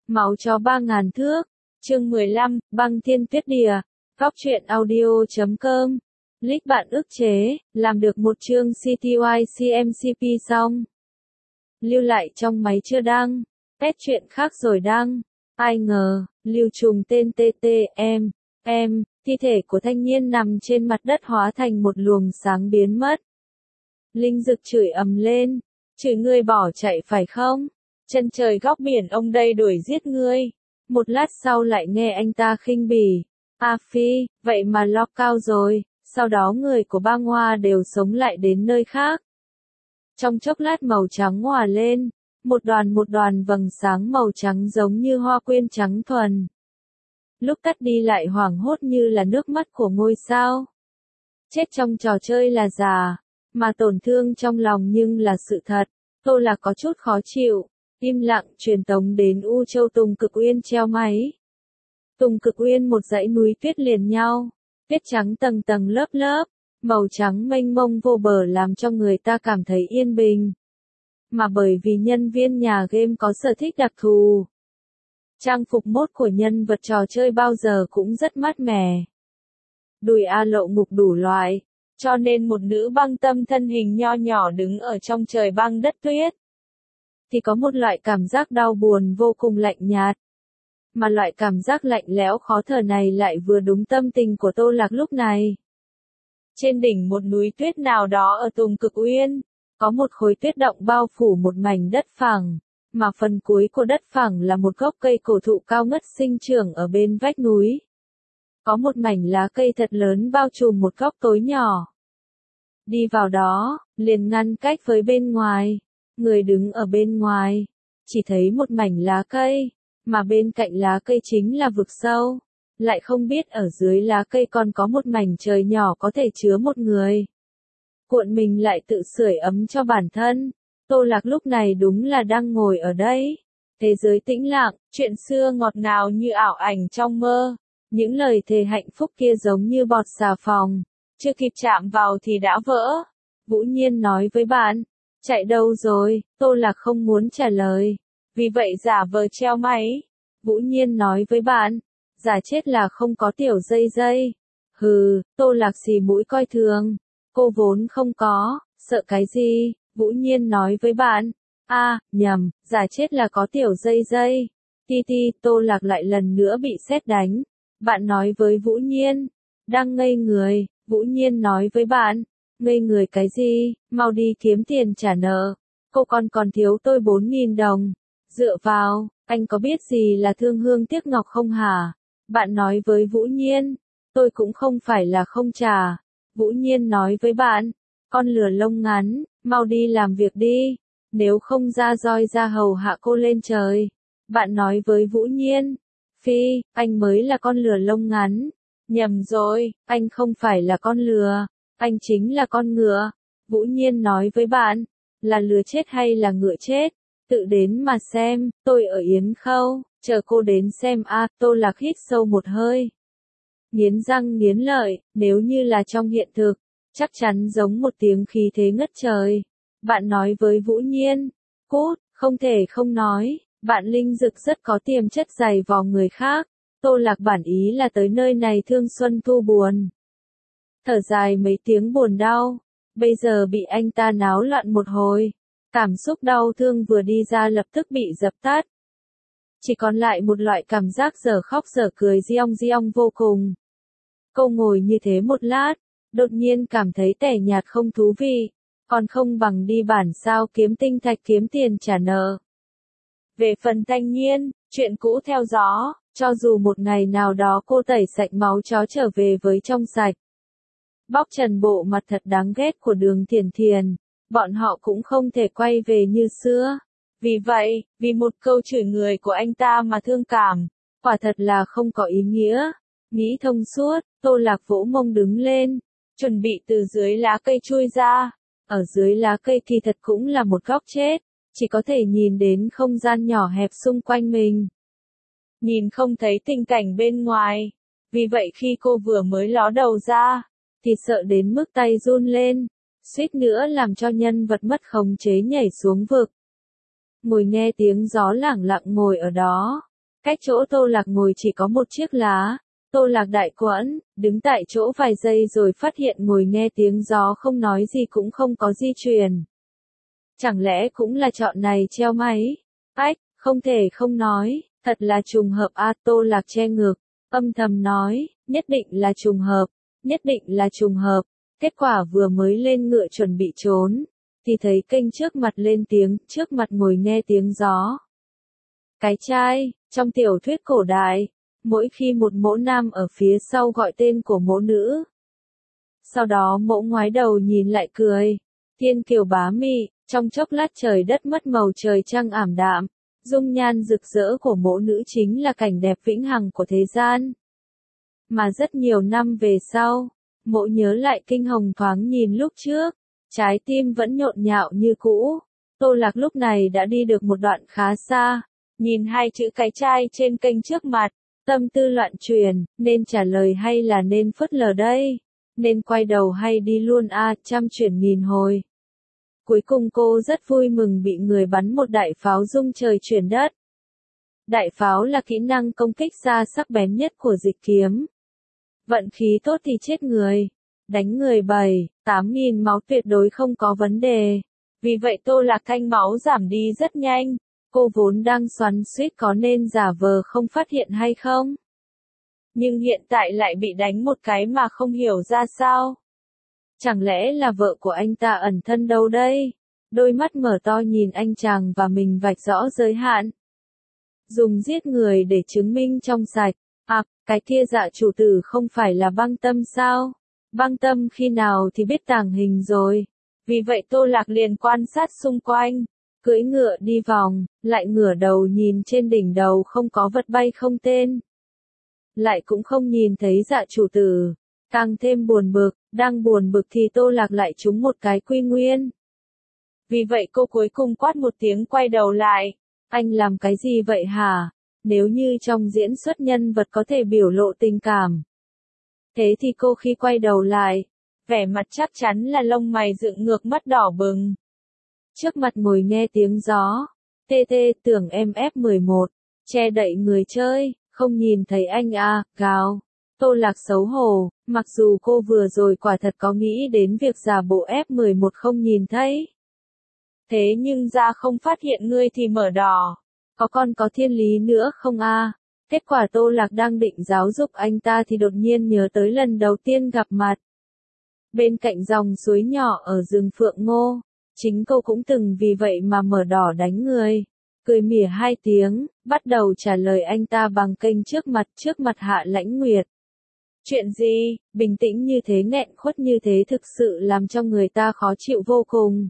Máu chó 3.000 thước. Chương 15, băng thiên tuyết địa. Góc truyện audio.com. Lích bạn ức chế, làm được một chương CTY-CMCP xong. Lưu lại trong máy chưa đăng. Test chuyện khác rồi đăng. Ai ngờ, lưu trùng tên TTM. Thi thể của thanh niên nằm trên mặt đất hóa thành một luồng sáng biến mất. Linh Dực chửi ầm lên. Chửi ngươi bỏ chạy phải không? Chân trời góc biển ông đây đuổi giết ngươi. Một lát sau lại nghe anh ta khinh bỉ. A Phi, vậy mà lo cao rồi. Sau đó người của bang Hoa đều sống lại đến nơi khác. Trong chốc lát màu trắng hòa lên. Một đoàn vầng sáng màu trắng giống như hoa quyên trắng thuần. Lúc tắt đi lại hoảng hốt như là nước mắt của ngôi sao. Chết trong trò chơi là giả, mà tổn thương trong lòng nhưng là sự thật. Tô Lạc có chút khó chịu, im lặng truyền tống đến U Châu Tùng Cực Uyên treo máy. Tùng Cực Uyên một dãy núi tuyết liền nhau, tuyết trắng tầng tầng lớp lớp, màu trắng mênh mông vô bờ làm cho người ta cảm thấy yên bình. Mà bởi vì nhân viên nhà game có sở thích đặc thù. Trang phục mốt của nhân vật trò chơi bao giờ cũng rất mát mẻ. Đùi A lộ ngục đủ loại, cho nên một nữ băng tâm thân hình nho nhỏ đứng ở trong trời băng đất tuyết. Thì có một loại cảm giác đau buồn vô cùng lạnh nhạt. Mà loại cảm giác lạnh lẽo khó thở này lại vừa đúng tâm tình của Tô Lạc lúc này. Trên đỉnh một núi tuyết nào đó ở Tùng Cực Uyên, có một khối tuyết động bao phủ một mảnh đất phẳng. Mà phần cuối của đất phẳng là một gốc cây cổ thụ cao ngất sinh trưởng ở bên vách núi. Có một mảnh lá cây thật lớn bao trùm một góc tối nhỏ. Đi vào đó, liền ngăn cách với bên ngoài. Người đứng ở bên ngoài, chỉ thấy một mảnh lá cây, mà bên cạnh lá cây chính là vực sâu. Lại không biết ở dưới lá cây còn có một mảnh trời nhỏ có thể chứa một người. Cuộn mình lại tự sưởi ấm cho bản thân. Tô Lạc lúc này đúng là đang ngồi ở đây. Thế giới tĩnh lặng, chuyện xưa ngọt ngào như ảo ảnh trong mơ. Những lời thề hạnh phúc kia giống như bọt xà phòng. Chưa kịp chạm vào thì đã vỡ. Vũ Nhiên nói với bạn. Chạy đâu rồi? Tô Lạc không muốn trả lời. Vì vậy giả vờ treo máy. Vũ Nhiên nói với bạn. Giả chết là không có tiểu dây dây. Hừ, Tô Lạc xì mũi coi thường. Cô vốn không có, sợ cái gì? Vũ Nhiên nói với bạn. Nhầm, giả chết là có tiểu dây dây. Tô Lạc lại lần nữa bị sét đánh. Bạn nói với Vũ Nhiên. Đang ngây người, Vũ Nhiên nói với bạn. Ngây người cái gì, mau đi kiếm tiền trả nợ. Cô còn thiếu tôi 4.000 đồng. Dựa vào, anh có biết gì là thương hương tiếc ngọc không hả? Bạn nói với Vũ Nhiên. Tôi cũng không phải là không trả. Vũ Nhiên nói với bạn. Con lừa lông ngắn, mau đi làm việc đi. Nếu không ra roi ra hầu hạ cô lên trời. Bạn nói với Vũ Nhiên. Phi, anh mới là con lừa lông ngắn. Nhầm rồi, anh không phải là con lừa. Anh chính là con ngựa. Vũ Nhiên nói với bạn. Là lừa chết hay là ngựa chết? Tự đến mà xem, tôi ở Yến Khâu, chờ cô đến xem. Tô Lạc hít sâu một hơi. Nghiến răng nghiến lợi, nếu như là trong hiện thực, chắc chắn giống một tiếng khí thế ngất trời. Bạn nói với Vũ Nhiên. Cút, không thể không nói. Bạn Linh Dực rất có tiềm chất dày vò người khác. Tô Lạc bản ý là tới nơi này thương xuân thu buồn. Thở dài mấy tiếng buồn đau. Bây giờ bị anh ta náo loạn một hồi. Cảm xúc đau thương vừa đi ra lập tức bị dập tắt. Chỉ còn lại một loại cảm giác dở khóc dở cười giong vô cùng. Cô ngồi như thế một lát, đột nhiên cảm thấy tẻ nhạt không thú vị. Còn không bằng đi bản sao kiếm tinh thạch kiếm tiền trả nợ. Về phần Thanh Nhiên, chuyện cũ theo gió, cho dù một ngày nào đó cô tẩy sạch máu chó trở về với trong sạch. Bóc trần bộ mặt thật đáng ghét của Đường Thiển Thiền, bọn họ cũng không thể quay về như xưa. Vì vậy, vì một câu chửi người của anh ta mà thương cảm, quả thật là không có ý nghĩa. Nghĩ thông suốt, Tô Lạc vỗ mông đứng lên, chuẩn bị từ dưới lá cây chui ra. Ở dưới lá cây kỳ thật cũng là một góc chết, chỉ có thể nhìn đến không gian nhỏ hẹp xung quanh mình. Nhìn không thấy tình cảnh bên ngoài. Vì vậy khi cô vừa mới ló đầu ra, thì sợ đến mức tay run lên, suýt nữa làm cho nhân vật mất khống chế nhảy xuống vực. Ngồi nghe tiếng gió lẳng lặng ngồi ở đó, Cách chỗ Tô Lạc ngồi chỉ có một chiếc lá. Tô Lạc đại quẫn, đứng tại chỗ vài giây rồi phát hiện ngồi nghe tiếng gió không nói gì cũng không có di chuyển. Chẳng lẽ cũng là chọn này treo máy? Ách, không thể không nói, thật là trùng hợp a. Tô Lạc che ngực, âm thầm nói, nhất định là trùng hợp, nhất định là trùng hợp. Kết quả vừa mới lên ngựa chuẩn bị trốn, thì thấy kênh trước mặt lên tiếng, trước mặt ngồi nghe tiếng gió. Cái trai, trong tiểu thuyết cổ đại, mỗi khi một mẫu nam ở phía sau gọi tên của mẫu nữ. Sau đó mẫu ngoái đầu nhìn lại cười, thiên kiều bá mị, trong chốc lát trời đất mất màu trời trăng ảm đạm, dung nhan rực rỡ của mẫu nữ chính là cảnh đẹp vĩnh hằng của thế gian. Mà rất nhiều năm về sau, mẫu nhớ lại kinh hồng thoáng nhìn lúc trước, trái tim vẫn nhộn nhạo như cũ. Tô Lạc lúc này đã đi được một đoạn khá xa, nhìn hai chữ cái trai trên kênh trước mặt, tâm tư loạn chuyển, nên trả lời hay là nên phớt lờ đây, nên quay đầu hay đi luôn a, trăm chuyển nghìn hồi. Cuối cùng cô rất vui mừng bị người bắn một đại pháo rung trời chuyển đất. Đại pháo là kỹ năng công kích xa sắc bén nhất của dịch kiếm. Vận khí tốt thì chết người, đánh người 7-8 nghìn máu tuyệt đối không có vấn đề. Vì vậy Tô Lạc thanh máu giảm đi rất nhanh, cô vốn đang xoắn xuýt có nên giả vờ không phát hiện hay không. Nhưng hiện tại lại bị đánh một cái mà không hiểu ra sao. Chẳng lẽ là vợ của anh ta ẩn thân đâu đây? Đôi mắt mở to nhìn anh chàng và mình vạch rõ giới hạn. Dùng giết người để chứng minh trong sạch. À, cái kia dạ chủ tử không phải là Băng Tâm sao? Băng Tâm khi nào thì biết tàng hình rồi. Vì vậy Tô Lạc liền quan sát xung quanh, cưỡi ngựa đi vòng, lại ngửa đầu nhìn trên đỉnh đầu không có vật bay không tên. Lại cũng không nhìn thấy dạ chủ tử. Càng thêm buồn bực, đang buồn bực thì Tô Lạc lại trúng một cái quy nguyên. Vì vậy cô cuối cùng quát một tiếng quay đầu lại. Anh làm cái gì vậy hả? Nếu như trong diễn xuất nhân vật có thể biểu lộ tình cảm. Thế thì cô khi quay đầu lại, vẻ mặt chắc chắn là lông mày dựng ngược mắt đỏ bừng. Trước mặt ngồi nghe tiếng gió. Tê tưởng em F11, che đậy người chơi, không nhìn thấy anh à, gào. Tô Lạc xấu hổ, mặc dù cô vừa rồi quả thật có nghĩ đến việc giả bộ F11 không nhìn thấy. Thế nhưng ra không phát hiện ngươi thì mở đỏ. Có con có thiên lý nữa không a? Kết quả Tô Lạc đang định giáo dục anh ta thì đột nhiên nhớ tới lần đầu tiên gặp mặt. Bên cạnh dòng suối nhỏ ở rừng Phượng Ngô, chính cô cũng từng vì vậy mà mở đỏ đánh người. Cười mỉa hai tiếng, bắt đầu trả lời anh ta bằng kênh trước mặt Hạ Lãnh Nguyệt. Chuyện gì, bình tĩnh như thế nghẹn khuất như thế thực sự làm cho người ta khó chịu vô cùng.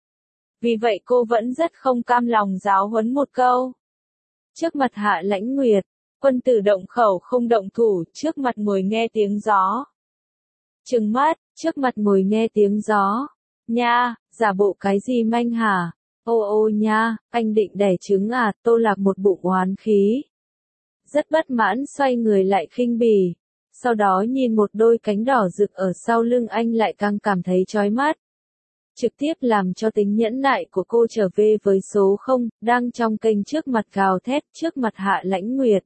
Vì vậy cô vẫn rất không cam lòng giáo huấn một câu. Trước mặt Hạ Lãnh Nguyệt, quân tử động khẩu không động thủ, trước mặt ngồi nghe tiếng gió. Trừng mắt, trước mặt ngồi nghe tiếng gió. Nha, giả bộ cái gì manh hả? Ô nha, anh định đẻ trứng à? Tô Lạc một bụng oán khí. Rất bất mãn xoay người lại khinh bỉ. Sau đó nhìn một đôi cánh đỏ rực ở sau lưng anh lại càng cảm thấy chói mắt. Trực tiếp làm cho tính nhẫn nại của cô trở về với số 0, đang trong kênh trước mặt gào thét trước mặt Hạ Lãnh Nguyệt.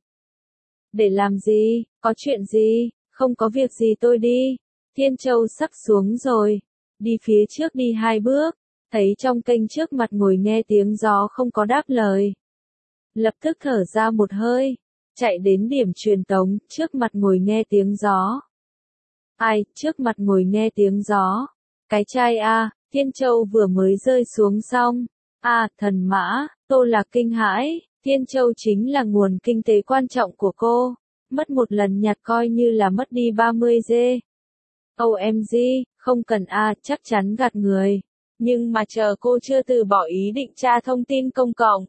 Để làm gì, có chuyện gì, không có việc gì tôi đi. Thiên Châu sắp xuống rồi. Đi phía trước đi 2 bước, thấy trong kênh trước mặt ngồi nghe tiếng gió không có đáp lời. Lập tức thở ra một hơi, chạy đến điểm truyền tống, trước mặt ngồi nghe tiếng gió. Ai, trước mặt ngồi nghe tiếng gió? Cái trai a, Thiên Châu vừa mới rơi xuống xong. Thần mã, Tô Lạc kinh hãi, Thiên Châu chính là nguồn kinh tế quan trọng của cô. Mất một lần nhặt coi như là mất đi 30 dê. OMG, không cần chắc chắn gạt người. Nhưng mà chờ cô chưa từ bỏ ý định tra thông tin công cộng.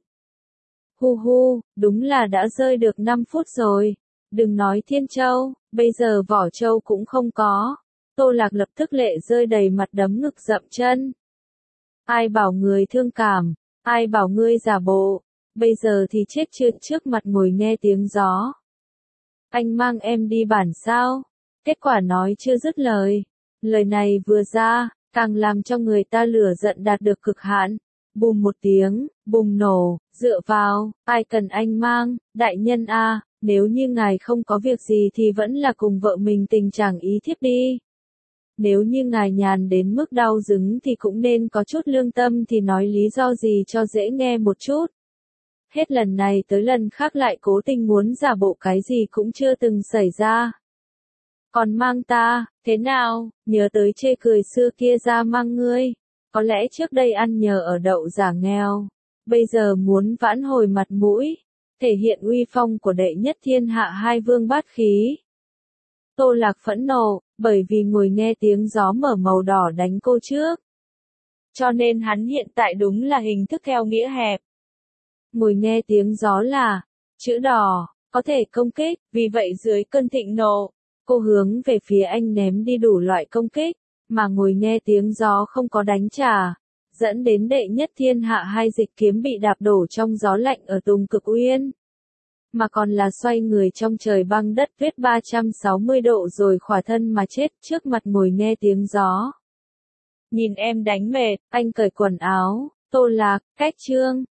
Đúng là đã rơi được 5 phút rồi. Đừng nói Thiên Châu, bây giờ Vỏ Châu cũng không có. Tô Lạc lập tức lệ rơi đầy mặt đấm ngực dậm chân. Ai bảo người thương cảm, ai bảo ngươi giả bộ, bây giờ thì chết chưa, trước mặt ngồi nghe tiếng gió. Anh mang em đi bản sao? Kết quả nói chưa dứt lời. Lời này vừa ra, càng làm cho người ta lửa giận đạt được cực hạn. Bùm một tiếng, bùng nổ, Dựa vào, ai cần anh mang, đại nhân a, nếu như ngài không có việc gì thì vẫn là cùng vợ mình tình trạng ý thiếp đi. Nếu như ngài nhàn đến mức đau dứng thì cũng nên có chút lương tâm thì nói lý do gì cho dễ nghe một chút. Hết lần này tới lần khác lại cố tình muốn giả bộ cái gì cũng chưa từng xảy ra. Còn mang ta, thế nào, nhớ tới chê cười xưa kia ra mang ngươi. Có lẽ trước đây ăn nhờ ở đậu giả nghèo, bây giờ muốn vãn hồi mặt mũi, thể hiện uy phong của đệ nhất thiên hạ hai vương bát khí. Tô Lạc phẫn nộ, bởi vì ngồi nghe tiếng gió mở màu đỏ đánh cô trước. Cho nên hắn hiện tại đúng là hình thức theo nghĩa hẹp. Ngồi nghe tiếng gió là chữ đỏ, có thể công kích, vì vậy dưới cơn thịnh nộ, cô hướng về phía anh ném đi đủ loại công kích, mà ngồi nghe tiếng gió không có đánh trả, dẫn đến đệ nhất thiên hạ hai dịch kiếm bị đạp đổ trong gió lạnh ở Tùng Cực Uyên. Mà còn là xoay người trong trời băng đất tuyết 360 độ rồi khỏa thân mà chết trước mặt ngồi nghe tiếng gió. Nhìn em đánh mệt, anh cởi quần áo, Tô Lạc, cách chương.